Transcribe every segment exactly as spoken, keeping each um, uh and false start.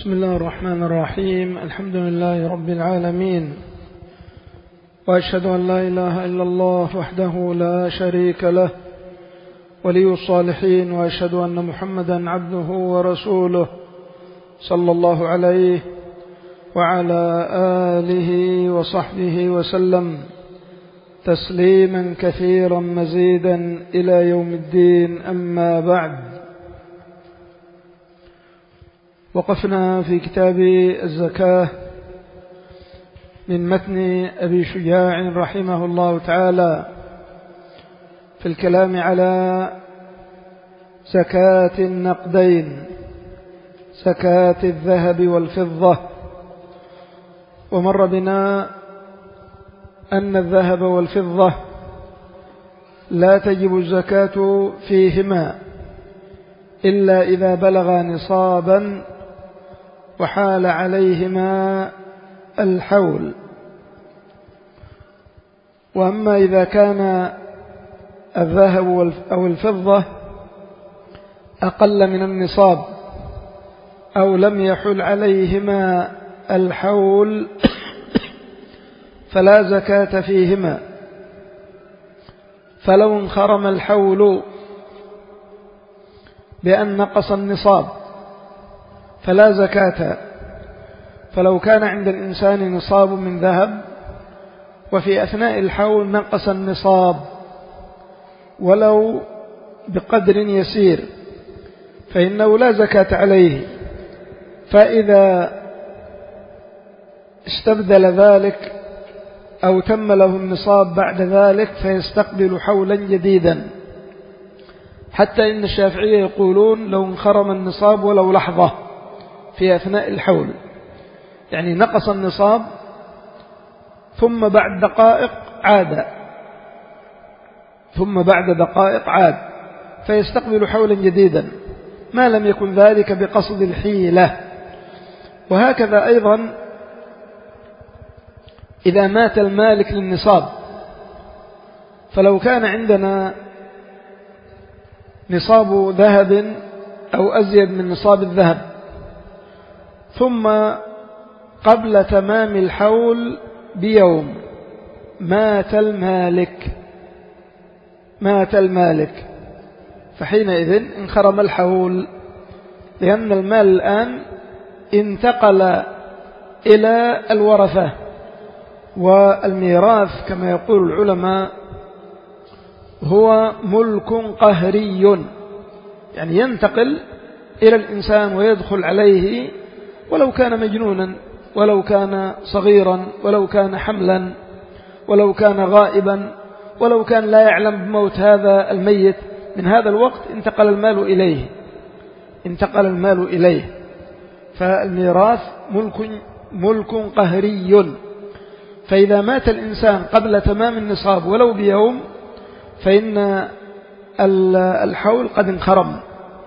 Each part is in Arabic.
بسم الله الرحمن الرحيم. الحمد لله رب العالمين، وأشهد أن لا إله إلا الله وحده لا شريك له ولي الصالحين، وأشهد أن محمدا عبده ورسوله صلى الله عليه وعلى آله وصحبه وسلم تسليما كثيرا مزيدا إلى يوم الدين. أما بعد، وقفنا في كتاب الزكاة من متن أبي شجاع رحمه الله تعالى في الكلام على زكاة النقدين، زكاة الذهب والفضة. ومر بنا أن الذهب والفضة لا تجب الزكاة فيهما إلا إذا بلغا نصابا وحال عليهما الحول. وأما إذا كان الذهب أو الفضة أقل من النصاب أو لم يحل عليهما الحول فلا زكاة فيهما. فلو انخرم الحول بأن نقص النصاب فلا زكاة. فلو كان عند الإنسان نصاب من ذهب وفي أثناء الحول نقص النصاب ولو بقدر يسير فإنه لا زكاة عليه. فإذا استبدل ذلك أو تم له النصاب بعد ذلك فيستقبل حولا جديدا، حتى إن الشافعية يقولون لو انخرم النصاب ولو لحظة في أثناء الحول، يعني نقص النصاب ثم بعد دقائق عاد ثم بعد دقائق عاد فيستقبل حولا جديدا ما لم يكن ذلك بقصد الحيلة. وهكذا أيضا إذا مات المالك للنصاب، فلو كان عندنا نصاب ذهب أو أزيد من نصاب الذهب ثم قبل تمام الحول بيوم مات المالك مات المالك فحينئذ انخرم الحول، لأن المال الآن انتقل إلى الورثة. والميراث كما يقول العلماء هو ملك قهري، يعني ينتقل إلى الإنسان ويدخل عليه ولو كان مجنونا ولو كان صغيرا ولو كان حملا ولو كان غائبا ولو كان لا يعلم بموت هذا الميت. من هذا الوقت انتقل المال إليه انتقل المال إليه فالميراث ملك ملك قهري. فإذا مات الإنسان قبل تمام النصاب ولو بيوم فإن الحول قد انخرم،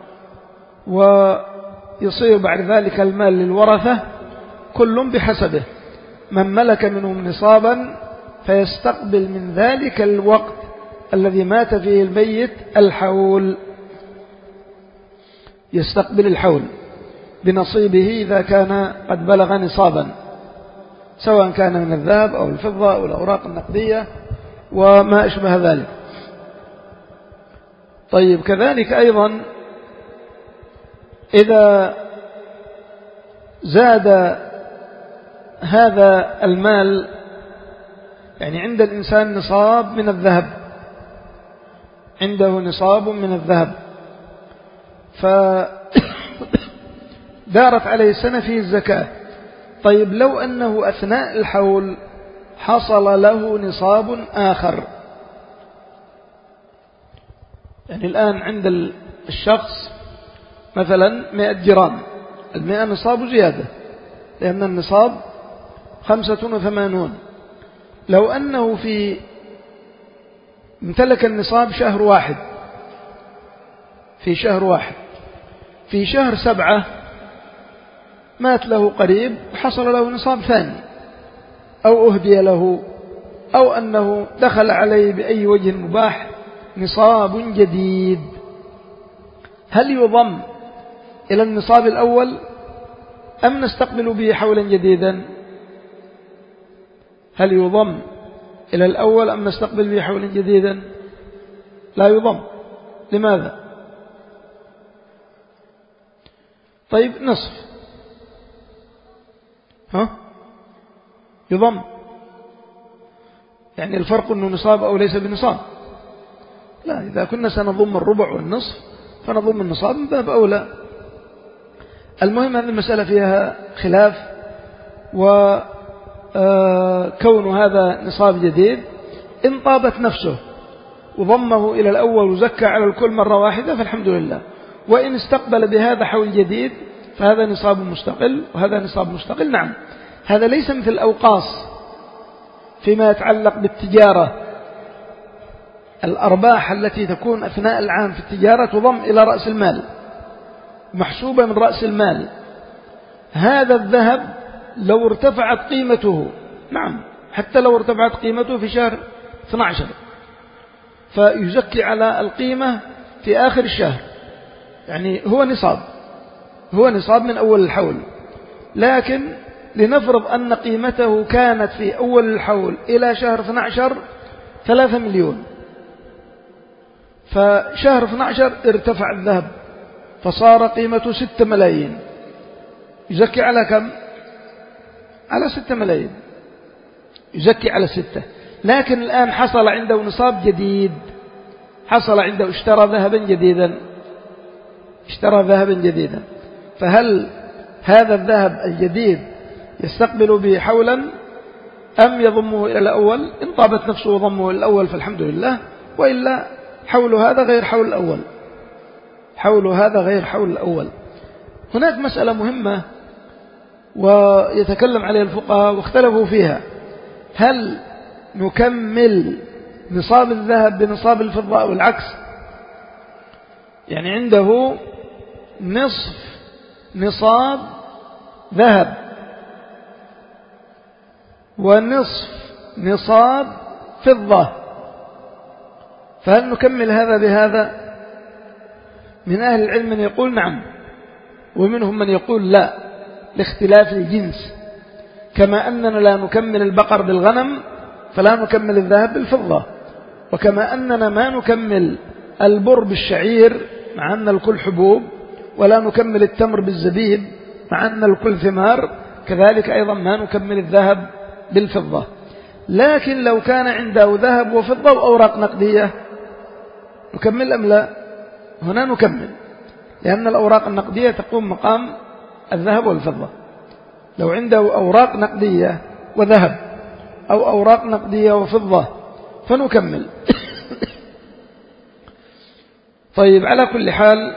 ويصير بعد ذلك المال للورثة كل بحسبه. من ملك منهم نصابا فيستقبل من ذلك الوقت الذي مات فيه الميت الحول، يستقبل الحول بنصيبه إذا كان قد بلغ نصابا، سواء كان من الذهب أو الفضة أو الأوراق النقدية وما أشبه ذلك. طيب، كذلك أيضا إذا زاد هذا المال، يعني عند الإنسان نصاب من الذهب عنده نصاب من الذهب فدارت عليه السنة فيه الزكاة. طيب، لو أنه أثناء الحول حصل له نصاب آخر، يعني الآن عند الشخص مثلا مئة جرام، المئة نصاب زيادة لأن النصاب خمسة وثمانون. لو أنه في امتلك النصاب شهر واحد في شهر واحد في شهر سبعة مات له قريب حصل له نصاب ثاني، أو أهدي له، أو أنه دخل عليه بأي وجه مباح نصاب جديد، هل يضم إلى النصاب الأول أم نستقبل به حولا جديدا؟ هل يضم إلى الأول أم نستقبل به حولا جديدا؟ لا يضم. لماذا؟ طيب نصف ها يضم، يعني الفرق أنه نصاب أو ليس بنصاب. لا، إذا كنا سنضم الربع والنصف فنضم النصاب من باب أولى. المهم أن المسألة فيها خلاف، وكون هذا نصاب جديد إن طابت نفسه وضمه إلى الأول وزكى على الكل مرة واحدة فالحمد لله، وإن استقبل بهذا حول جديد فهذا نصاب مستقل وهذا نصاب مستقل. نعم، هذا ليس مثل الأوقاص فيما يتعلق بالتجارة. الأرباح التي تكون أثناء العام في التجارة تضم إلى رأس المال، محسوبة من رأس المال. هذا الذهب لو ارتفعت قيمته، نعم حتى لو ارتفعت قيمته في شهر اثني عشر فيزكي على القيمة في آخر الشهر، يعني هو نصاب، هو نصاب من أول الحول. لكن لنفرض أن قيمته كانت في أول الحول إلى شهر اثني عشر ثلاثة مليون، فشهر اثني عشر ارتفع الذهب فصار قيمته ستة ملايين، يزكي على كم؟ على ستة ملايين، يزكي على ستة. لكن الآن حصل عنده نصاب جديد، حصل عنده اشترى ذهبا جديدا، اشترى ذهبا جديدا، فهل هذا الذهب الجديد يستقبل به حولا أم يضمه إلى الأول؟ إن طابت نفسه وضمه إلى الأول فالحمد لله، وإلا حول هذا غير حول الأول، حول هذا غير حول الأول. هناك مسألة مهمة ويتكلم عليها الفقهاء واختلفوا فيها، هل نكمل نصاب الذهب بنصاب الفضة أو العكس؟ يعني عنده نصف نصاب ذهب ونصف نصاب فضة، فهل نكمل هذا بهذا؟ من أهل العلم من يقول نعم، ومنهم من يقول لا، لاختلاف الجنس. كما أننا لا نكمل البقر بالغنم فلا نكمل الذهب بالفضة، وكما أننا ما نكمل البر بالشعير مع أن الكل حبوب، ولا نكمل التمر بالزبيب مع أن الكل ثمار، كذلك أيضا ما نكمل الذهب بالفضة. لكن لو كان عنده ذهب وفضة وأوراق نقدية نكمل أم لا؟ هنا نكمل، لأن الأوراق النقدية تقوم مقام الذهب والفضة. لو عنده أوراق نقدية وذهب أو أوراق نقدية وفضة فنكمل. طيب، على كل حال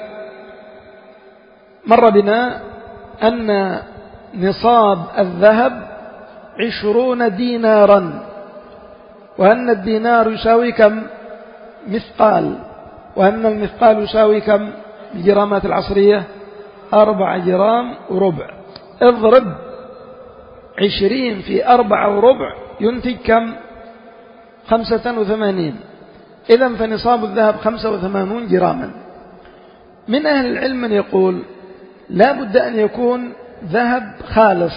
مر بنا أن نصاب الذهب عشرون دينارا، وأن الدينار يساوي كم؟ مثقال، وأن المثقال يساوي كم بالجرامات العصرية؟ أربع جرام وربع. اضرب عشرين في أربعة وربع ينتج كم؟ خمسة وثمانين. إذن فنصاب الذهب خمسة وثمانون جراما. من أهل العلم من يقول لا بد أن يكون ذهب خالص،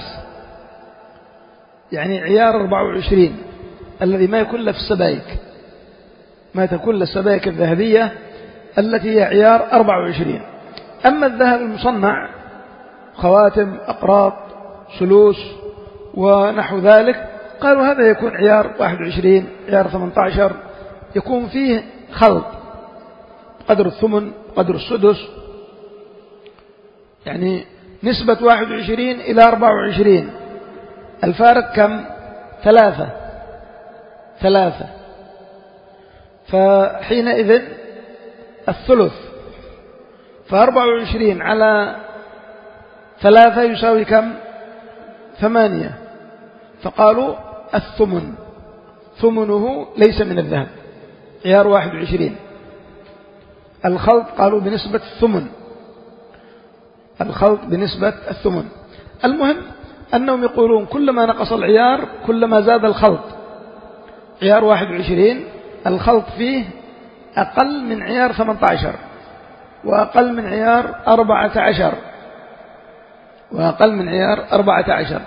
يعني عيار أربعة وعشرين، الذي ما يكون له في السبائك، ما تكون للسبائك الذهبية التي هي عيار أربعة وعشرين. أما الذهب المصنع خواتم، أقراط، سلوس ونحو ذلك، قالوا هذا يكون عيار واحد وعشرين، عيار ثمانية عشر، يكون فيه خلط قدر الثمن قدر السدس، يعني نسبة واحد وعشرين إلى أربعة وعشرين، الفارق كم؟ ثلاثة ثلاثة فحينئذ الثلث، فأربعة وعشرين على ثلاثة يساوي كم؟ ثمانية. فقالوا الثمن ثمنه ليس من الذهب، عيار واحد وعشرين. الخلط قالوا بنسبة الثمن، الخلط بنسبة الثمن. المهم أنهم يقولون كلما نقص العيار كلما زاد الخلط. عيار واحد وعشرين الخلط فيه أقل من عيار ثمانية عشر وأقل من عيار أربعة عشر وأقل من عيار أربعة عشر.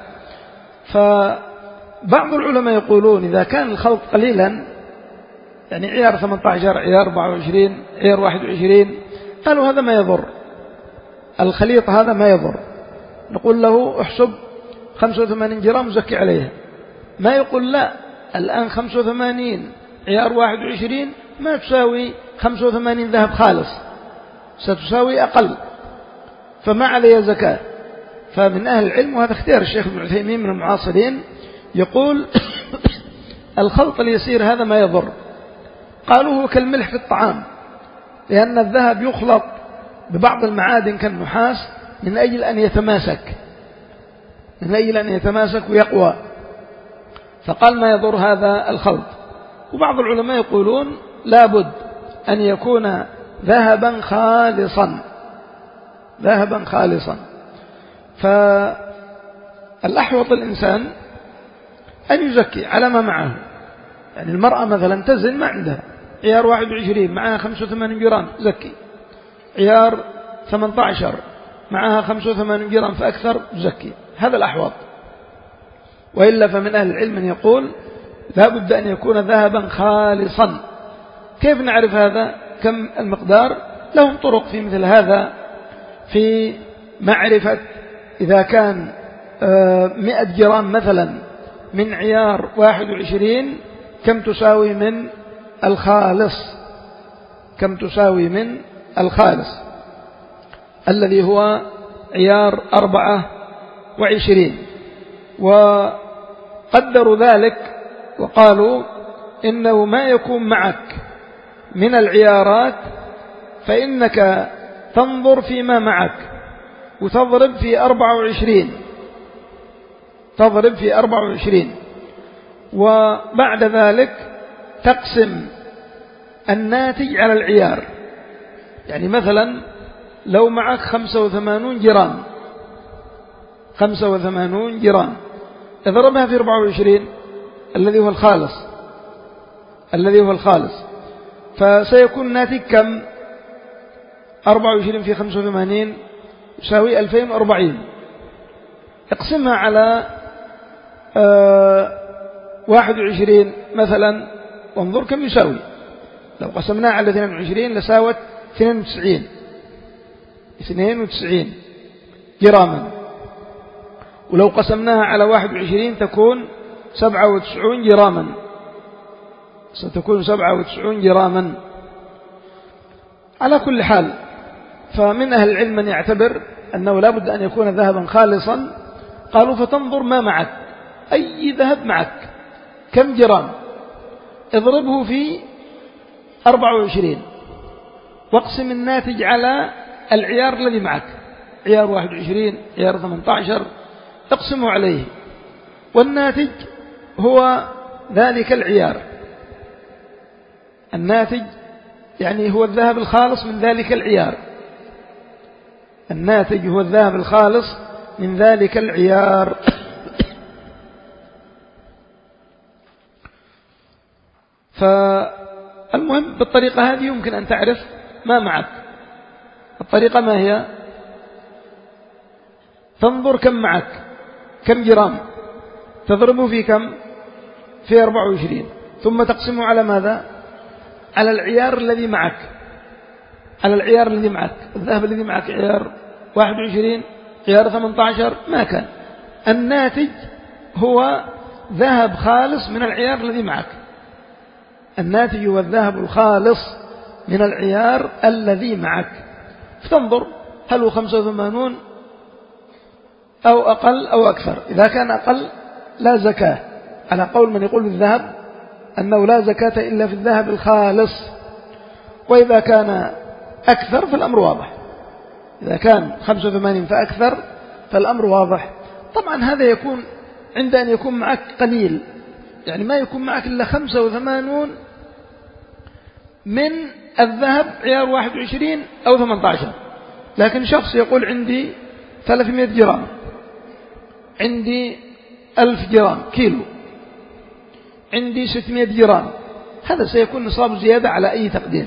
فبعض العلماء يقولون إذا كان الخلط قليلا، يعني عيار ثمانية عشر، عيار أربعة وعشرين، عيار واحد وعشرين، قالوا هذا ما يضر، الخليط هذا ما يضر، نقول له احسب خمسة وثمانين جرام وزكي عليها. ما يقول لا، الآن خمسة وثمانين عيار واحد وعشرين ما تساوي خمسة وثمانين ذهب خالص، ستساوي أقل، فما عليه زكاة. فمن أهل العلم، وهذا اختيار الشيخ ابن عثيمين من المعاصرين، يقول الخلط اليسير هذا ما يضر. قالوا هو كالملح في الطعام، لأن الذهب يخلط ببعض المعادن كالنحاس من أجل أن يتماسك من أجل أن يتماسك ويقوى، فقال ما يضر هذا الخلط. وبعض العلماء يقولون لابد أن يكون ذهبا خالصا ذهبا خالصا فالأحوط الإنسان أن يزكي على ما معه. يعني المرأة مثلا تزن ما عندها، عيار واحد وعشرين معها خمسة وثمانين جرام زكي، عيار ثمانية عشر معها خمسة وثمانين جرام فأكثر زكي، هذا الأحوط. وإلا فمن أهل العلم من يقول لا بد أن يكون ذهبا خالصا. كيف نعرف هذا؟ كم المقدار؟ لهم طرق في مثل هذا، في معرفة إذا كان مئة جرام مثلا من عيار واحد وعشرين كم تساوي من الخالص كم تساوي من الخالص الذي هو عيار أربعة وعشرين. وقدروا ذلك وقالوا إنه ما يكون معك من العيارات فإنك تنظر فيما معك وتضرب في أربعة وعشرين تضرب في أربعة وعشرين وبعد ذلك تقسم الناتج على العيار. يعني مثلا لو معك خمسة وثمانون جرام خمسة وثمانون جرام اضربها في أربعة وعشرين الذي هو الخالص الذي هو الخالص فسيكون الناتج كم؟ أربعة وعشرين في خمسة وثمانين يساوي ألفين وأربعين. اقسمها على آه واحد وعشرين مثلا وانظر كم يساوي. لو قسمناها على اثنين وعشرين لساوت اثنين وتسعين اثنين وتسعين جراما، ولو قسمناها على واحد وعشرين تكون سبعة وتسعون جراما ستكون سبعة وتسعون جراما. على كل حال، فمن أهل العلم من يعتبر أنه لا بد أن يكون ذهبا خالصا. قالوا فتنظر ما معك، أي ذهب معك كم جرام، اضربه في أربعة وعشرين واقسم الناتج على العيار الذي معك، عيار واحد وعشرين عيار ثمانية عشر اقسمه عليه، والناتج هو ذلك العيار. الناتج يعني هو الذهب الخالص من ذلك العيار الناتج هو الذهب الخالص من ذلك العيار. فالمهم بالطريقة هذه يمكن أن تعرف ما معك. الطريقة ما هي؟ تنظر كم معك كم جرام، تضربه في كم؟ في أربعة وعشرين، ثم تقسمه على ماذا؟ على العيار الذي معك على العيار الذي معك الذهب الذي معك عيار واحد وعشرين عيار ثمانية عشر ما كان، الناتج هو ذهب خالص من العيار الذي معك الناتج هو الذهب الخالص من العيار الذي معك. فتنظر هل هو خمسة وثمانون أو أقل أو أكثر. إذا كان أقل لا زكاة، على قول من يقول بالذهب أنه لا زكاة إلا في الذهب الخالص. وإذا كان أكثر فالأمر واضح، إذا كان خمسة وثمانين فأكثر فالأمر واضح. طبعا هذا يكون عند أن يكون معك قليل، يعني ما يكون معك إلا خمسة وثمانون من الذهب عيار واحد وعشرين أو ثمانية عشر. لكن شخص يقول عندي ثلاثمائة جرام، عندي ألف جرام كيلو، عندي ستمائة جرام، هذا سيكون نصاب زيادة على أي تقدير.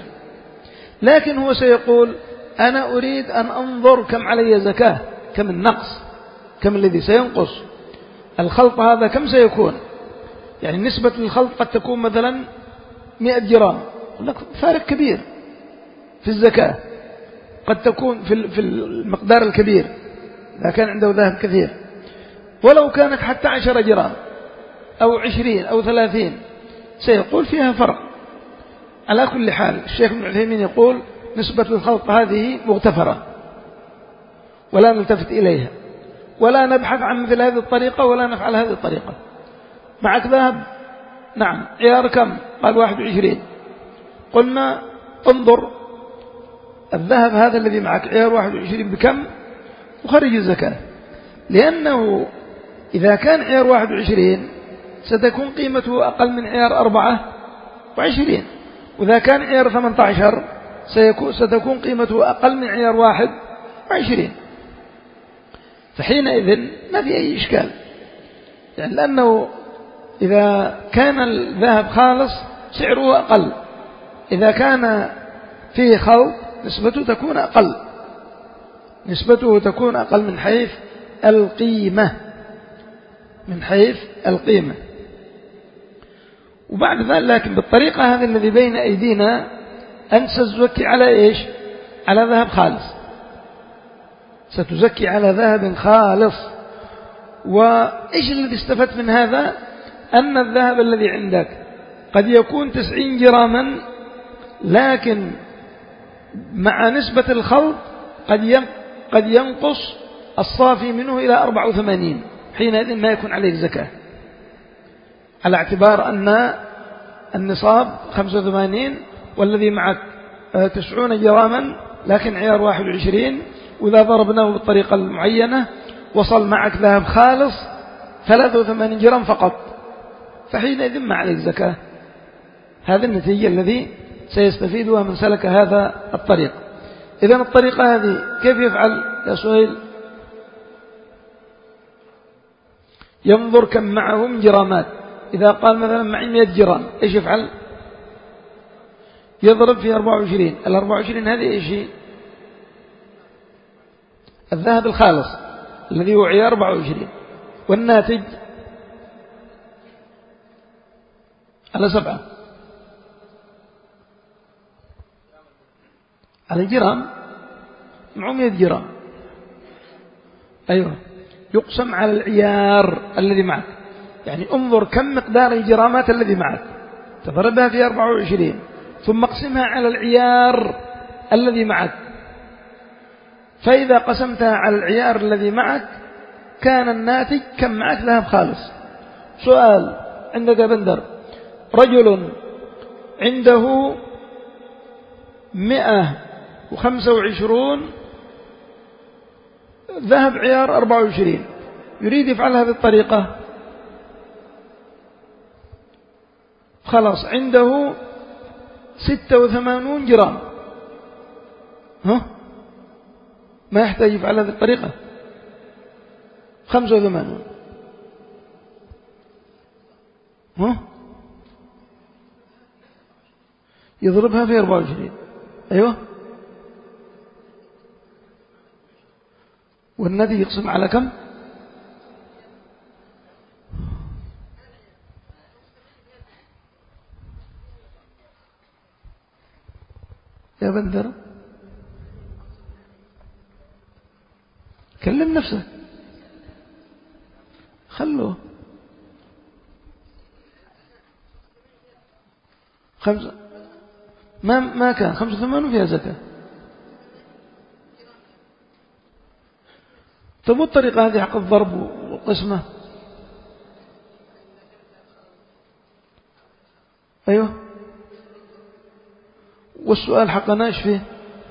لكن هو سيقول أنا أريد أن أنظر كم علي زكاة، كم النقص، كم الذي سينقص؟ الخلط هذا كم سيكون؟ يعني نسبة الخلط قد تكون مثلا مئة جرام، لك فارق كبير في الزكاة، قد تكون في المقدار الكبير إذا كان عنده ذهب كثير، ولو كانت حتى عشرة جرام أو عشرين أو ثلاثين سيقول فيها فرق. على كل حال الشيخ ابن عثيمين يقول نسبة الخلط هذه مغتفرة ولا نلتفت إليها ولا نبحث عن مثل هذه الطريقة ولا نفعل هذه الطريقة. معك ذهب؟ نعم. عيار كم؟ قال واحد وعشرين. قلنا انظر الذهب هذا الذي معك عيار واحد وعشرين بكم وخرج الزكاة، لأنه إذا كان عيار واحد وعشرين ستكون قيمته أقل من عيار أربعة وعشرين، وإذا كان عيار ثمانية عشر ستكون قيمته أقل من عيار واحد وعشرين. فحينئذ ما في أي إشكال، يعني لأنه إذا كان الذهب خالص سعره أقل، إذا كان فيه خلط نسبته تكون أقل، نسبته تكون أقل من حيث القيمة، من حيث القيمة. وبعد ذلك لكن بالطريقة هذه الذي بين أيدينا أنت ستزكي على إيش؟ على ذهب خالص، ستزكي على ذهب خالص. وإيش الذي استفدت من هذا؟ أن الذهب الذي عندك قد يكون تسعين جراما، لكن مع نسبة الخلط قد قد ينقص الصافي منه إلى أربعة وثمانين، حينئذ ما يكون عليه زكاة، على اعتبار أن النصاب خمسة وثمانين والذي معك تسعون جراما لكن عيار واحد وعشرين، وإذا ضربناه بالطريقة المعينة وصل معك ذهب خالص ثلاثة وثمانين جرام فقط، فحينئذ ما عليك زكاة. هذه النتيجة الذي سيستفيدها من سلك هذا الطريق. إذن الطريقة هذه كيف يفعل يا سهيل؟ ينظر كم معه من جرامات. إذا قال مثلا معي مئة جرام إيش يفعل؟ يضرب في أربعة وعشرين. الأربعة وعشرين هذه إيش؟ الذهب الخالص الذي هو عيار أربعة وعشرين، والناتج على سبعة على جرام، معه مئة جرام. أيوة، يقسم على العيار الذي معك، يعني انظر كم مقدار الجرامات الذي معك، تضربها في أربعة وعشرين ثم اقسمها على العيار الذي معك. فإذا قسمتها على العيار الذي معك كان الناتج كم معك ذهب خالص. سؤال عندك بندر، رجل عنده مئة وخمسة وعشرون ذهب عيار أربعة وعشرين، يريد يفعلها بالطريقة، خلاص عنده ستة وثمانون جرام، ها ما يحتاج يفعلها بالطريقة، خمسة وثمانون، ها يضربها في أربعة وعشرين. أيوة، والناتج يقسم على كم؟ يا بندر كلم نفسك، خلوه خمسة، ما ما كان خمسة وثمانون فيها زكاة. طب الطريقة هذه حق الضرب والقسمة؟ أيوه، والسؤال حقنا ايش فيه؟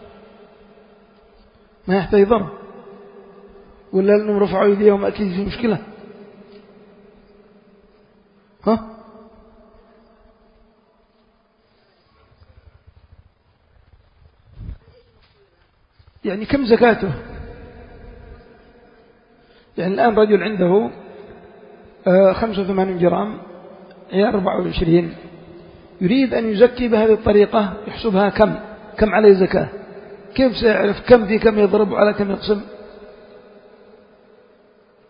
ما يحتاج ضرب، ولا لأنهم رفعوا يديهم أكيد في مشكلة. ها يعني كم زكاته؟ يعني الآن رجل عنده خمسة وثمانين جرام عيار أربعة وعشرين، يريد أن يزكي بهذه الطريقة، يحسبها كم كم عليه زكاة، كيف سيعرف كم في كم يضرب على كم يقسم؟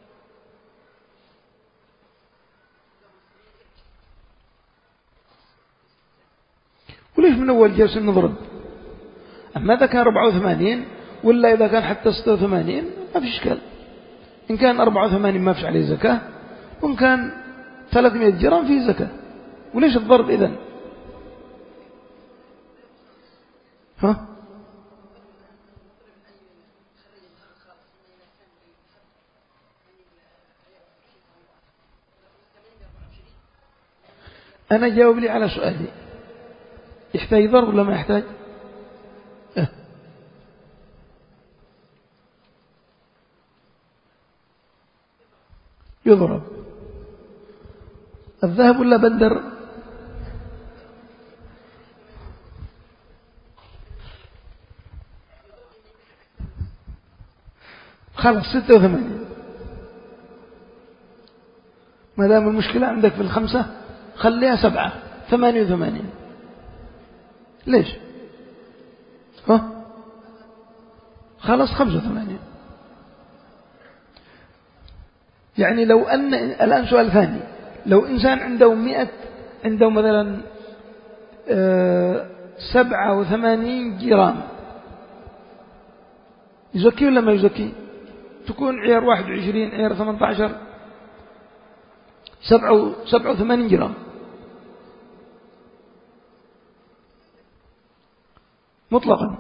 وليش من أول جلسة نضرب؟ أما إذا كان أربعة وثمانين ولا إذا كان حتى ستة وثمانين ما في إشكال. إن كان أربعة وثمانين ما فيش عليه زكاة، وإن كان ثلاثمائة جرام فيه زكاة. وليش الضرب إذن؟ ها؟ أنا جاوب لي على سؤالي، يحتاج ضرب ولا ما يحتاج؟ أه. يضرب. الذهب ولا بندر؟ خلاص ستة وثمانين. ما دام المشكلة عندك في الخمسة خليها سبعة، ثمانية وثمانين. ليش؟ ها؟ خلاص خمسة وثمانين. يعني لو أن الآن سؤال ثاني، لو إنسان عنده مئة، عنده مثلا سبعة وثمانين جرام، يزكي ولا ما يزكي؟ تكون عيار واحد وعشرين، عيار ثمانية عشر، سبعة سبعة وثمانين جرام مطلقا.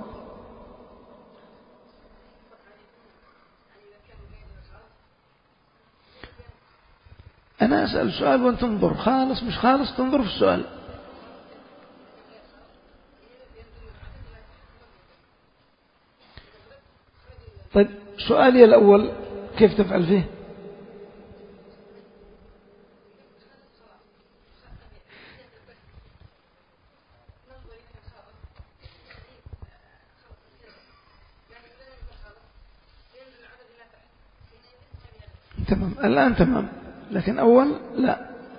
أنا أسأل سؤال وأنت تنظر، خالص مش خالص تنظر في السؤال. طيب سؤالي الأول كيف تفعل فيه؟ تمام الآن تمام، لكن أول لا.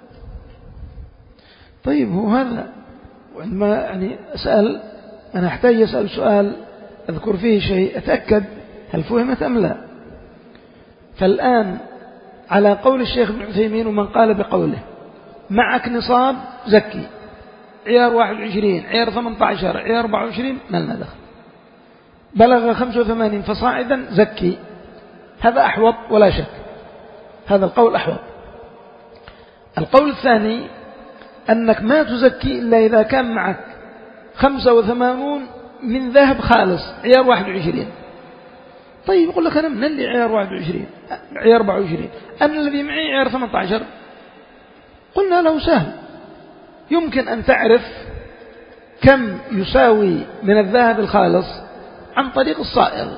طيب هو هذا، وعندما يعني أسأل أنا أحتاج أسأل سؤال أذكر فيه شيء أتأكد هل فهمت أم لا. فالآن على قول الشيخ ابن عثيمين ومن قال بقوله معك نصاب زكي، عيار واحد وعشرين، عيار ثمانية عشر، عيار أربعة وعشرين ما لنا دخل، بلغ خمسة وثمانين فصاعدا زكي. هذا أحوط ولا شك، هذا القول أحوط. القول الثاني أنك ما تزكي إلا إذا كان معك خمسة وثمانون من ذهب خالص عيار واحد وعشرين. طيب يقول لك أنا من اللي عيار واحد وعشرين، عيار أربعة وعشرين، أنا الذي معي عيار ثمانية عشر. قلنا له سهل، يمكن أن تعرف كم يساوي من الذهب الخالص عن طريق الصائغ.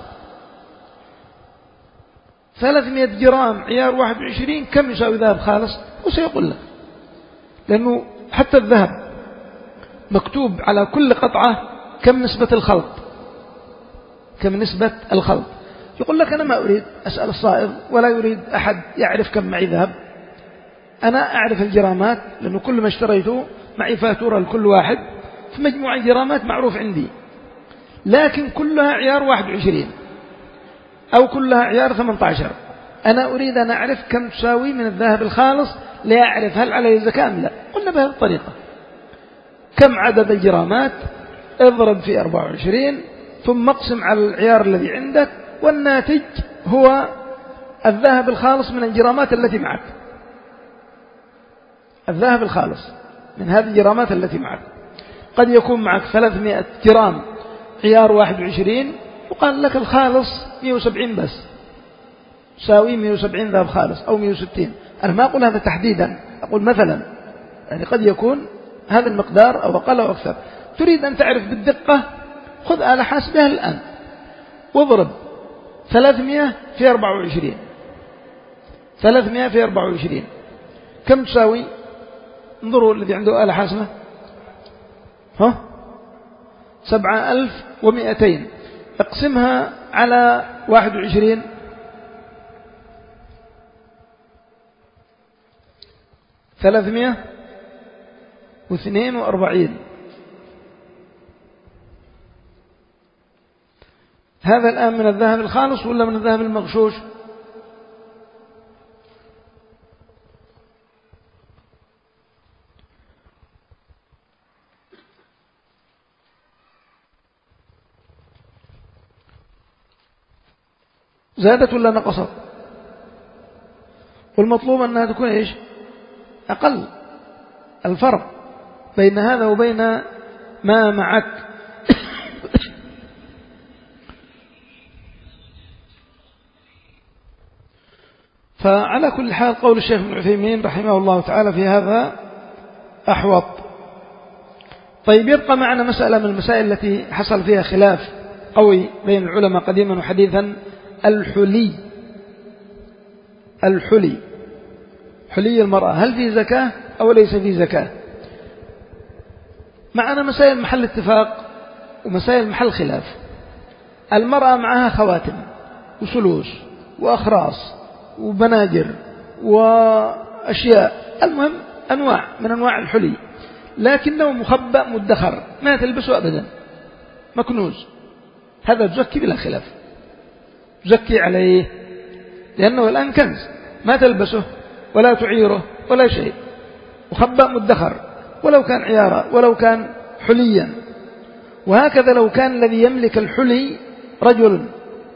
ثلاثمائة جرام عيار واحد وعشرين كم يساوي ذهب خالص؟ وسيقول لك، لأنه حتى الذهب مكتوب على كل قطعة كم نسبة الخلط، كم نسبة الخلط. يقول لك أنا ما أريد أسأل الصائغ ولا يريد أحد يعرف كم معي ذهب، أنا أعرف الجرامات، لأنه كل ما اشتريته معي فاتورة لكل واحد، في مجموعة الجرامات معروف عندي، لكن كلها عيار واحد وعشرين أو كلها عيار ثمانية عشر. أنا أريد أن أعرف كم تساوي من الذهب الخالص لأعرف هل عليه زكاة أم لا. قلنا بهذه الطريقة، كم عدد الجرامات، اضرب في أربعة وعشرين ثم اقسم على العيار الذي عندك، والناتج هو الذهب الخالص من الجرامات التي معك، الذهب الخالص من هذه الجرامات التي معك. قد يكون معك ثلاثمائة جرام عيار واحد وعشرين وقال لك الخالص مئة وسبعين بس، ساوي مئة وسبعين ذهب خالص أو مئة وستين. أنا ما أقول هذا تحديدا، أقول مثلا يعني قد يكون هذا المقدار أو أقل أو أكثر. تريد أن تعرف بالدقة، خذ آلة حاسبة الآن واضرب ثلاثمائة في أربعة وعشرين، ثلاثمائة في أربعة وعشرين كم تساوي؟ انظروا الذي عنده آلة حاسبة، ها سبعة ألف ومئتين، اقسمها على واحد وعشرين، ثلاثمائة واثنين وأربعين. هذا الآن من الذهب الخالص ولا من الذهب المغشوش؟ زادت ولا نقصت؟ والمطلوب أنها تكون إيش؟ أقل. الفرق بين هذا وبين ما معك فعلى كل حال قول الشيخ ابن عثيمين رحمه الله تعالى في هذا أحوط. طيب يبقى معنا مسألة من المسائل التي حصل فيها خلاف قوي بين العلماء قديما وحديثا، الحلي. الحلي حلي المرأة هل فيه زكاة أو ليس فيه زكاة؟ معنا مسائل محل اتفاق ومسائل محل خلاف. المرأة معها خواتم وسلوس وأخراص وبناجر وأشياء، المهم أنواع من أنواع الحلي، لكنه مخبأ مدخر ما تلبسه أبدا، مكنوز، هذا تزكي بلا خلاف، تزكي عليه لأنه الآن كنز ما تلبسه ولا تعيره ولا شيء، مخبأ مدخر، ولو كان عيارة ولو كان حليا. وهكذا لو كان الذي يملك الحلي رجل،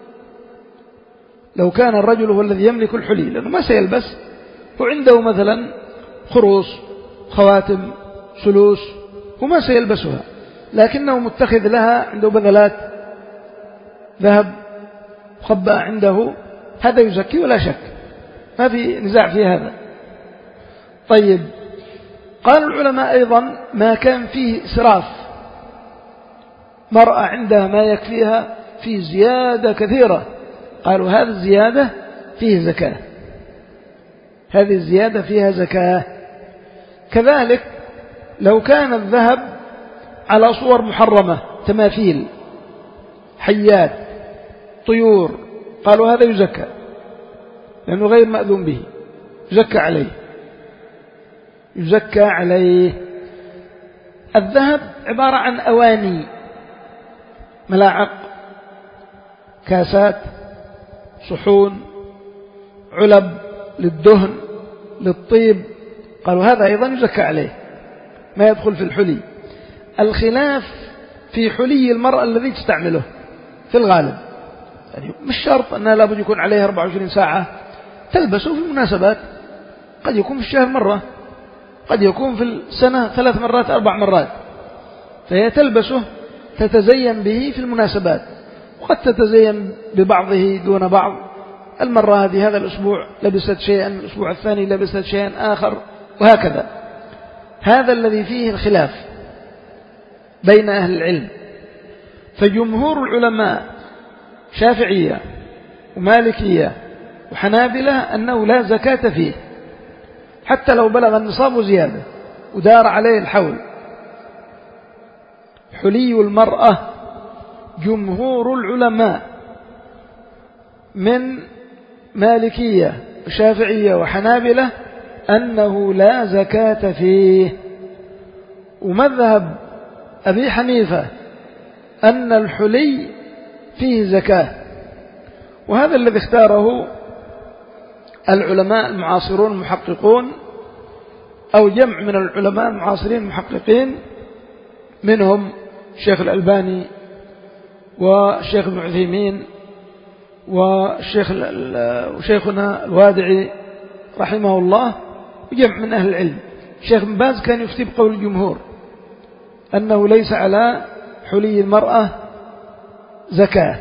لو كان الرجل هو الذي يملك الحلي لأنه ما سيلبس، وعنده مثلا خروص خواتم سلوس وما سيلبسها، لكنه متخذ لها، عنده بذلات ذهب مخبأ عنده، هذا يزكي ولا شك، ما في نزاع في هذا. طيب قال العلماء أيضا ما كان فيه إسراف، مرأة عندها ما يكفيها في زيادة كثيرة، قالوا هذه الزيادة فيه زكاة، هذه الزيادة فيها زكاة. كذلك لو كان الذهب على صور محرمة، تماثيل، حيات، طيور، قالوا هذا يزكى لأنه غير مأذون به، يزكى عليه، يزكى عليه. الذهب عبارة عن أواني، ملاعق، كاسات، صحون، علب للدهن للطيب، قالوا هذا أيضا يزكى عليه، ما يدخل في الحلي. الخلاف في حلي المرأة الذي تستعمله في الغالب، يعني مش شرط أنها لابد يكون عليها أربعة وعشرين ساعة، تلبسه في المناسبات، قد يكون في الشهر مرة، قد يكون في السنة ثلاث مرات أربع مرات، فهي تلبسه تتزين به في المناسبات، وقد تتزين ببعضه دون بعض، المرة هذه هذا الأسبوع لبست شيئا، الأسبوع الثاني لبست شيئا آخر، وهكذا. هذا الذي فيه الخلاف بين أهل العلم. فجمهور العلماء شافعية ومالكية وحنابلة أنه لا زكاة فيه حتى لو بلغ النصاب زيادة ودار عليه الحول. حلي المرأة جمهور العلماء من مالكية وشافعية وحنابلة أنه لا زكاة فيه. ومذهب أبي حنيفة أن الحلي فيه زكاة، وهذا الذي اختاره العلماء المعاصرون المحققون، أو جمع من العلماء المعاصرين المحققين، منهم الشيخ الألباني والشيخ ابن عثيمين والشيخ وشيخنا الوادعي رحمه الله، وجمع من أهل العلم. الشيخ ابن باز كان يفتي بقول الجمهور أنه ليس على حلي المرأة زكاة.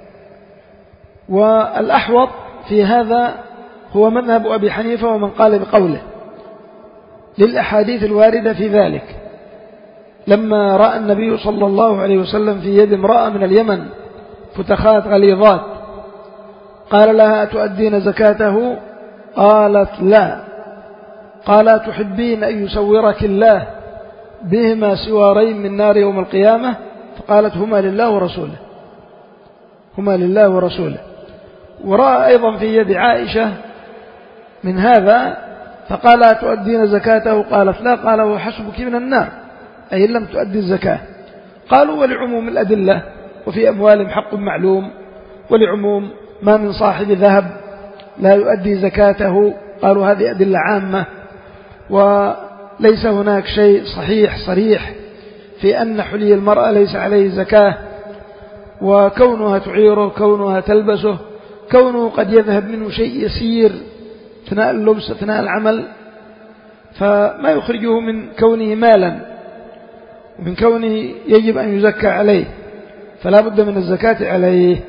والأحوط في هذا هو مذهب أبي حنيفة ومن قال بقوله، للأحاديث الواردة في ذلك. لما رأى النبي صلى الله عليه وسلم في يد امرأة من اليمن فتخات غليظات، قال لها أتؤدين زكاته؟ قالت لا. قال تحبين أن يسورك الله بهما سوارين من نار يوم القيامة؟ فقالت هما لله ورسوله، هما لله ورسوله. ورأى أيضا في يد عائشة من هذا فقال أتؤدين زكاته؟ قالت لا. قال وحسبك من النار، أي لم تؤدي الزكاة. قالوا ولعموم الأدلة وفي أموالهم حق معلوم، ولعموم ما من صاحب ذهب لا يؤدي زكاته، قالوا هذه أدلة عامة، وليس هناك شيء صحيح صريح في أن حلي المرأة ليس عليه زكاة، وكونها تعيره كونها تلبسه كونه قد يذهب منه شيء يسير أثناء اللبس أثناء العمل، فما يخرجه من كونه مالا ومن كونه يجب أن يزكى عليه، فلا بد من الزكاة عليه.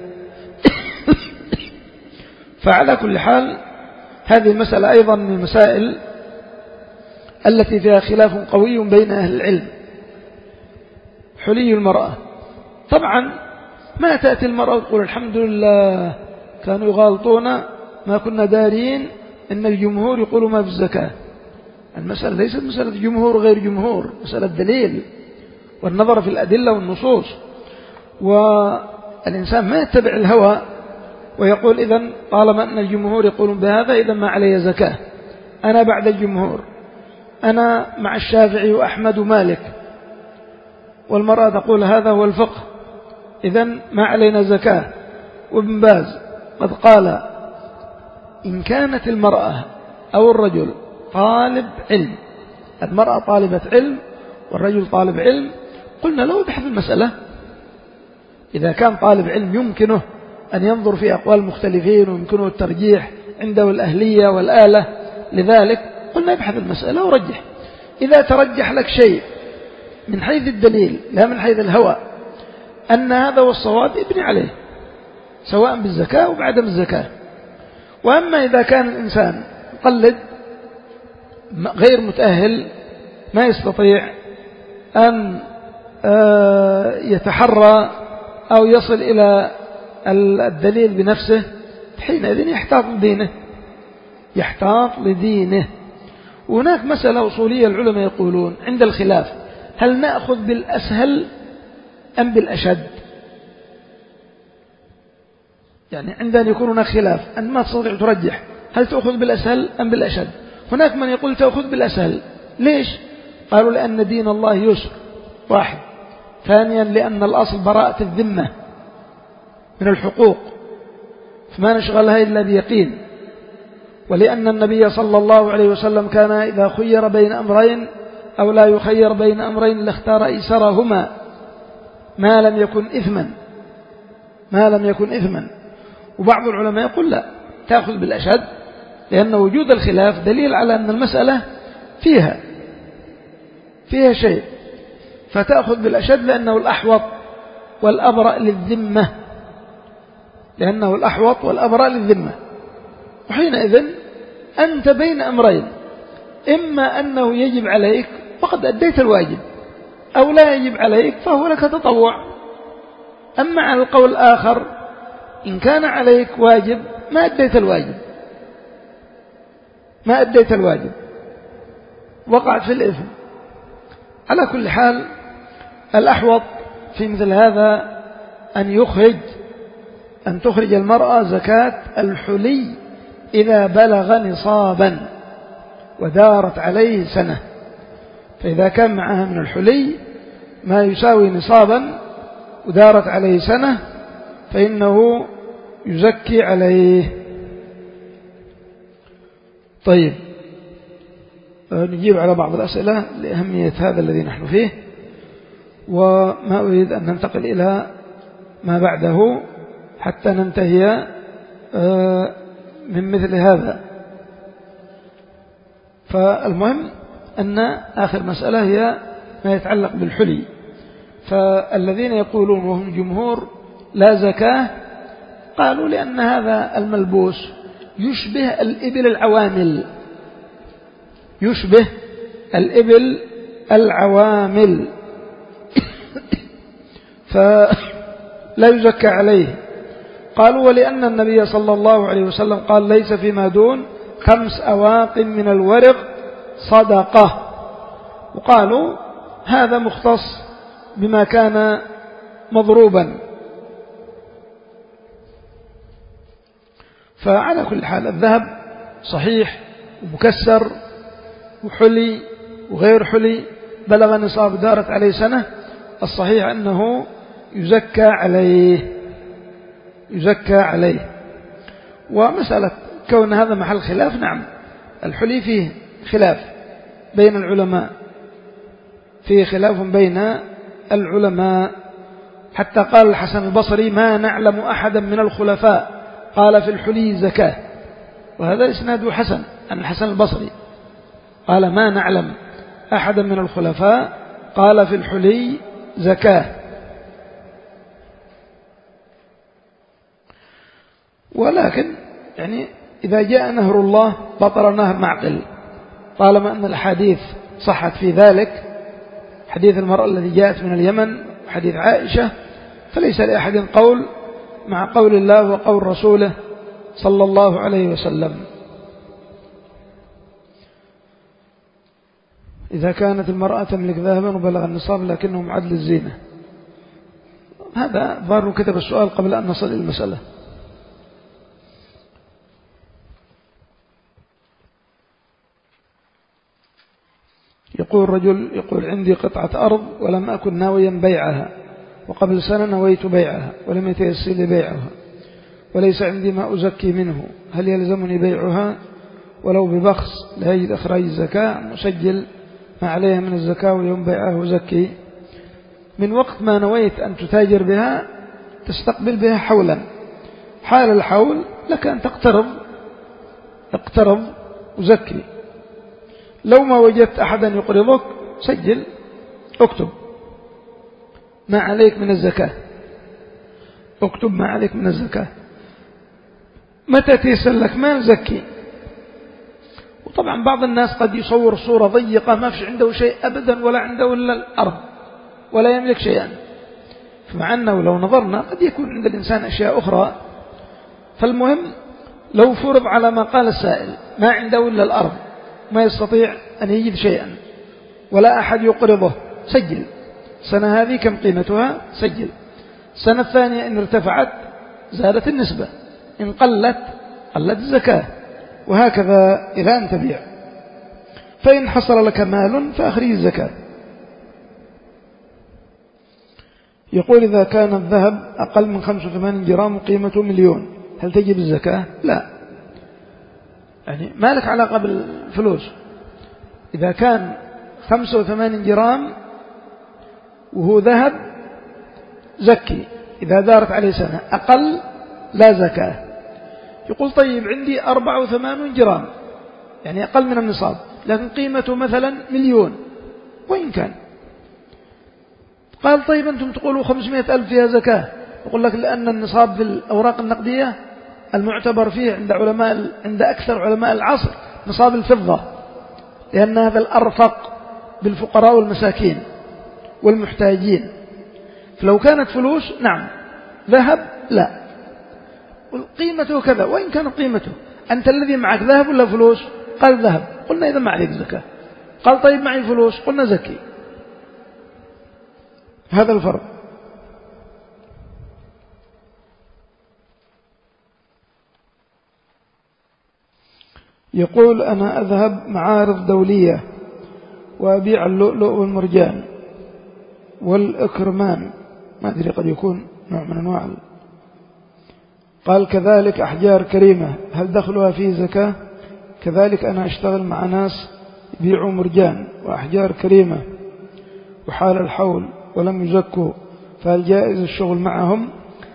فعلى كل حال هذه المسألة أيضا من المسائل التي فيها خلاف قوي بين أهل العلم. حلي المرأة، طبعا ما تأتي المرأة وتقول الحمد لله كانوا يغالطون ما كنا دارين إن الجمهور يقولوا ما في الزكاة. المسألة ليست مسألة جمهور غير جمهور، مسألة دليل والنظر في الأدلة والنصوص، والإنسان ما يتبع الهوى ويقول إذن طالما أن الجمهور يقولون بهذا إذن ما علي زكاة، أنا بعد الجمهور، أنا مع الشافعي وأحمد ومالك، والمرأة تقول هذا هو الفقه إذن ما علينا زكاة. وابن باز قد قال إن كانت المرأة أو الرجل طالب علم، المرأة طالبة علم والرجل طالب علم، قلنا لو بحث المسألة، إذا كان طالب علم يمكنه أن ينظر في أقوال مختلفين ويمكنه الترجيح عنده الأهلية والآلة، لذلك قلنا يبحث المسألة ورجح. إذا ترجح لك شيء من حيث الدليل لا من حيث الهوى أن هذا هو الصواب ابني عليه سواء بالزكاة وبعدم الزكاة. وأما إذا كان الإنسان مقلد غير متأهل ما يستطيع أن يتحرى أو يصل إلى الدليل بنفسه، حينئذ يحتاط لدينه يحتاط لدينه. وهناك مسألة أصولية العلماء يقولون عند الخلاف هل نأخذ بالأسهل أم بالأشد؟ يعني عندنا يكون هناك خلاف أن ما تستطيع ترجح هل تأخذ بالأسهل أم بالأشد. هناك من يقول تأخذ بالأسهل. ليش؟ قالوا لأن دين الله يسر واحد، ثانيا لأن الأصل براءة الذمة من الحقوق فما نشغلها إلا بيقين، ولأن النبي صلى الله عليه وسلم كان إذا خير بين أمرين أو لا يخير بين أمرين لاختار أيسرهما ما لم يكن إثما ما لم يكن إثما. وبعض العلماء يقول لا تأخذ بالأشد، لأن وجود الخلاف دليل على أن المسألة فيها فيها شيء، فتأخذ بالأشد لأنه الأحوط والأبرأ للذمة لأنه الأحوط والأبرأ للذمة. وحينئذ أنت بين أمرين، إما أنه يجب عليك فقد أديت الواجب، أو لا يجب عليك فهو لك تطوع. أما على القول الآخر إن كان عليك واجب ما أديت الواجب ما أديت الواجب وقعت في الإثم. على كل حال الأحوط في مثل هذا أن يخرج أن تخرج المرأة زكاة الحلي إذا بلغ نصابا ودارت عليه سنة. فإذا كان معها من الحلي ما يساوي نصابا ودارت عليه سنة فإنه يزكي عليه. طيب نجيب على بعض الأسئلة لأهمية هذا الذي نحن فيه، وما أريد أن ننتقل إلى ما بعده حتى ننتهي من مثل هذا. فالمهم أن آخر مسألة هي ما يتعلق بالحلي. فالذين يقولون وهم جمهور لا زكاة قالوا لأن هذا الملبوس يشبه الإبل العوامل يشبه الإبل العوامل فلا يزكى عليه. قالوا ولأن النبي صلى الله عليه وسلم قال ليس فيما دون خمس أواق من الورق صدقة. وقالوا هذا مختص بما كان مضروبا. فعلى كل حال الذهب صحيح ومكسر وحلي وغير حلي بلغ نصاب دارت عليه سنة، الصحيح أنه يزكى عليه يزكى عليه. ومسألة كون هذا محل خلاف، نعم الحلي فيه خلاف بين العلماء فيه خلاف بين العلماء حتى قال الحسن البصري ما نعلم أحدا من الخلفاء قال في الحلي زكاة، وهذا إسناده حسن عن الحسن البصري قال ما نعلم أحدا من الخلفاء قال في الحلي زكاة. ولكن يعني إذا جاء نهر الله بطل نهر معقل، طالما أن الحديث صحت في ذلك، حديث المرأة الذي جاءت من اليمن حديث عائشة، فليس لأحد قول مع قول الله وقول رسوله صلى الله عليه وسلم. إذا كانت المرأة تملك ذهبا وبلغ النصاب لكنه معدل الزينة، هذا ظاهر كتب السؤال قبل أن نصل إلى المسألة. يقول رجل يقول عندي قطعة أرض ولم أكن ناويا بيعها، وقبل سنة نويت بيعها ولم يتيسر لي بيعها، وليس عندي ما أزكي منه، هل يلزمني بيعها ولو ببخس لا يجد إخراج الزكاة، مسجل ما عليها من الزكاة واليوم بيعها وزكي؟ من وقت ما نويت أن تتاجر بها تستقبل بها حولا، حال الحول لك أن تقترض اقترض وزكي. لو ما وجدت أحدا يقرضك سجل اكتب ما عليك من الزكاة، اكتب ما عليك من الزكاة، متى تيسر لك ما زكي. وطبعا بعض الناس قد يصور صورة ضيقة ما فيش عنده شيء أبدا ولا عنده إلا الأرض ولا يملك شيئا، فمع أنه لو نظرنا قد يكون عند الإنسان أشياء أخرى. فالمهم لو فرض على ما قال السائل ما عنده إلا الأرض، ما يستطيع أن يجد شيئا ولا أحد يقرضه، سجل سنة هذه كم قيمتها، سجل السنة الثانية إن ارتفعت زادت النسبة، إن قلت قلت الزكاة، وهكذا إلى أن تبيع. فإن حصل لك مال فأخرج الزكاة. يقول إذا كان الذهب أقل من خمسة وثمانين جرام وقيمته مليون هل تجب الزكاة؟ لا، يعني ما لك علاقة بالفلوس. إذا كان خمسة وثمانين جرام وهو ذهب زكي، إذا دارت عليه سنة أقل لا زكاة. يقول طيب عندي أربعة وثمانين جرام يعني أقل من النصاب لكن قيمته مثلا مليون وإن كان، قال طيب أنتم تقولوا خمسمائة ألف فيها زكاة، يقول لك لأن النصاب في الأوراق النقدية المعتبر فيه عند علماء عند أكثر علماء العصر نصاب الفضة، لأن هذا الأرفق بالفقراء والمساكين والمحتاجين. فلو كانت فلوس نعم، ذهب لا، قيمته كذا وإن كان قيمته. أنت الذي معك ذهب ولا فلوس؟ قال ذهب، قلنا إذا ما عليك زكاة. قال طيب معي فلوس، قلنا زكي. هذا الفرق. يقول أنا أذهب معارض دولية وأبيع اللؤلؤ والمرجان والإكرمان، ما أدري قد يكون نوع من أنواع، قال كذلك أحجار كريمة هل دخلها فيه زكاة؟ كذلك أنا أشتغل مع ناس يبيعوا مرجان وأحجار كريمة وحال الحول ولم يزكوا، فهل جائز الشغل معهم؟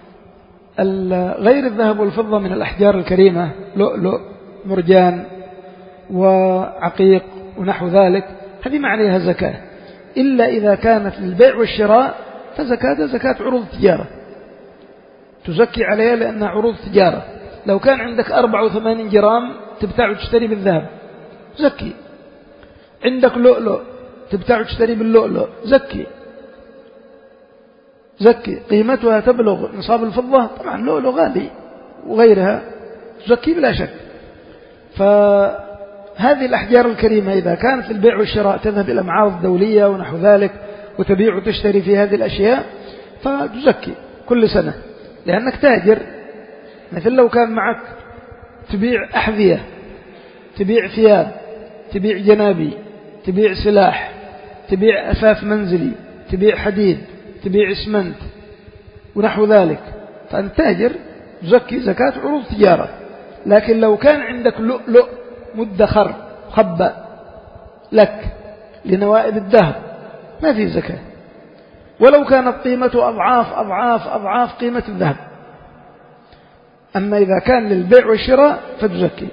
غير الذهب والفضة من الأحجار الكريمة لؤلؤ مرجان وعقيق ونحو ذلك هذه ما عليها زكاة، إلا إذا كانت للبيع والشراء فزكاة زكاة عروض التجارة تزكي عليها لأنها عروض تجارة. لو كان عندك أربعة وثمانين جرام تبتاع وتشتري بالذهب زكي، عندك لؤلؤ تبتاع وتشتري باللؤلؤ زكي زكي قيمتها تبلغ نصاب الفضة، طبعا لؤلؤ غالي وغيرها زكي بلا شك. فهذه الأحجار الكريمة إذا كانت البيع والشراء تذهب إلى معارض دولية ونحو ذلك وتبيع وتشتري في هذه الأشياء فتزكي كل سنة لأنك تاجر. مثل لو كان معك تبيع أحذية، تبيع ثياب، تبيع جنابي، تبيع سلاح، تبيع أثاث منزلي، تبيع حديد، تبيع اسمنت ونحو ذلك، فأنت تاجر تزكي زكاة عروض تجارة. لكن لو كان عندك لؤلؤ مدخر خبأ لك لنوائب الذهب ما في زكاة، ولو كانت قيمته أضعاف أضعاف أضعاف قيمة الذهب. أما إذا كان للبيع والشراء فتزكي.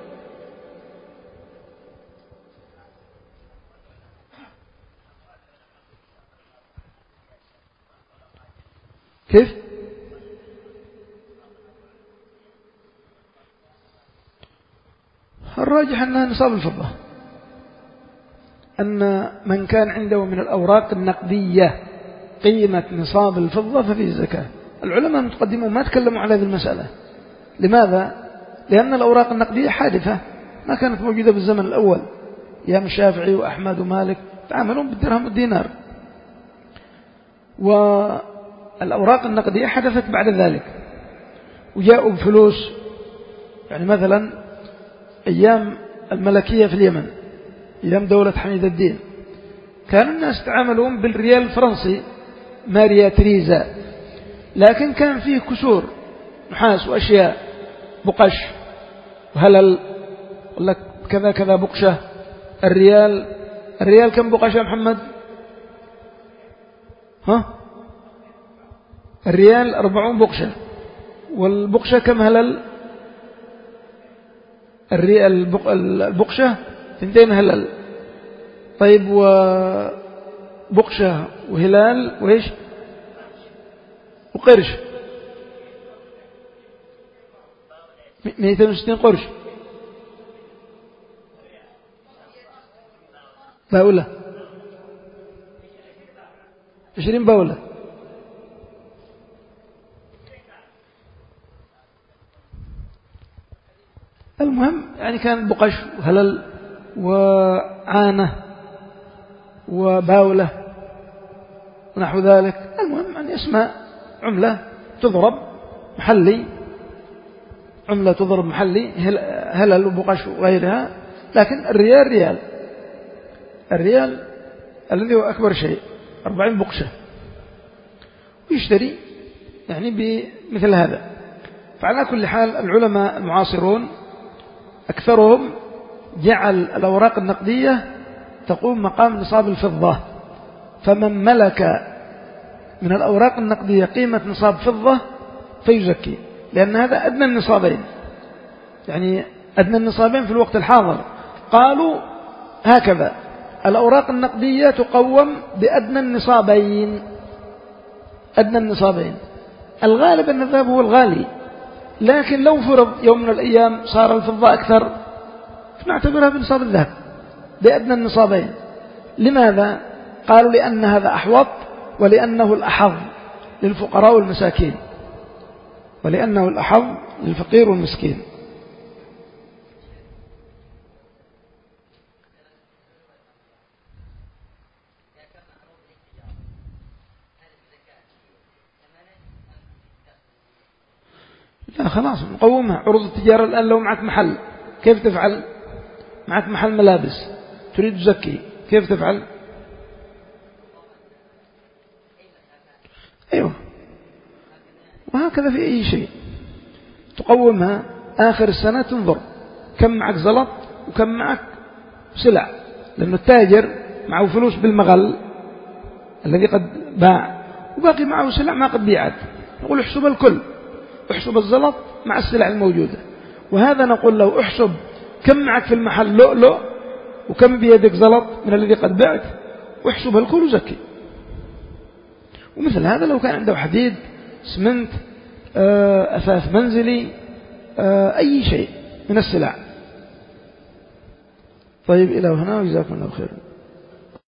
كيف؟ الراجح أنها نصاب الفضة، أن من كان عنده من الأوراق النقدية قيمة نصاب الفضة ففيه الزكاة. العلماء المتقدمون ما تكلموا على هذه المسألة. لماذا؟ لأن الأوراق النقدية حادثة، ما كانت موجودة بالزمن الأول. أيام الشافعي وأحمد ومالك تعاملون بالدرهم والدينار، والأوراق النقدية حدثت بعد ذلك وجاءوا بفلوس. يعني مثلا أيام الملكية في اليمن، أيام دولة حميد الدين، كان الناس يتعاملون بالريال الفرنسي ماريا تريزا، لكن كان فيه كسور نحاس وأشياء، بقش وهلل، لك كذا كذا بقشة. الريال الريال كم بقشة محمد؟ ها؟ الريال أربعون بقشة، والبقشة كم هلل؟ الريال البقشة اثنتين هلل. طيب وبقشة وهلال وإيش وقرش؟ مئتين وستين قرش. باولة عشرين باولة. المهم يعني كان بقش وهلل وعانة وباولة ونحو ذلك. المهم أن اسمها عملة تضرب محلي، عملة تضرب محلي، هلل وبقش وغيرها. لكن الريال ريال، الريال الذي هو أكبر شيء أربعين بقشة، ويشتري يعني بمثل هذا. فعلى كل حال العلماء المعاصرون أكثرهم جعل الأوراق النقدية تقوم مقام نصاب الفضة، فمن ملك من الأوراق النقدية قيمة نصاب فضة فيزكي، لأن هذا أدنى النصابين، يعني أدنى النصابين في الوقت الحاضر. قالوا هكذا: الأوراق النقدية تقوم بأدنى النصابين، أدنى النصابين. الغالب أن الذهب هو الغالي، لكن لو فرض يوم من الأيام صار الفضة أكثر فنعتبرها بنصاب الذهب بأدنى النصابين. لماذا؟ قالوا لأن هذا أحوط، ولأنه الأحظ للفقراء والمساكين، ولأنه الأحظ للفقير والمسكين. لا خلاص نقومها. عروض التجارة الآن لو معك محل كيف تفعل؟ معك محل ملابس تريد تزكي، كيف تفعل؟ أيوة، وهكذا في أي شيء تقومها. آخر السنة تنظر كم معك زلط وكم معك سلع، لأن التاجر معه فلوس بالمغل الذي قد باع، وباقي معه سلع ما قد بيعت. نقول احسب الكل، احسب الزلط مع السلع الموجودة. وهذا نقول له احسب كم معك في المحل لؤلؤ وكم بيدك زلط من الذي قد بعت، واحسب الكل وزكي. ومثل هذا لو كان عنده حديد، اسمنت، أثاث منزلي، أي شيء من السلع. طيب إلى هنا وجزاكم الله خيرا.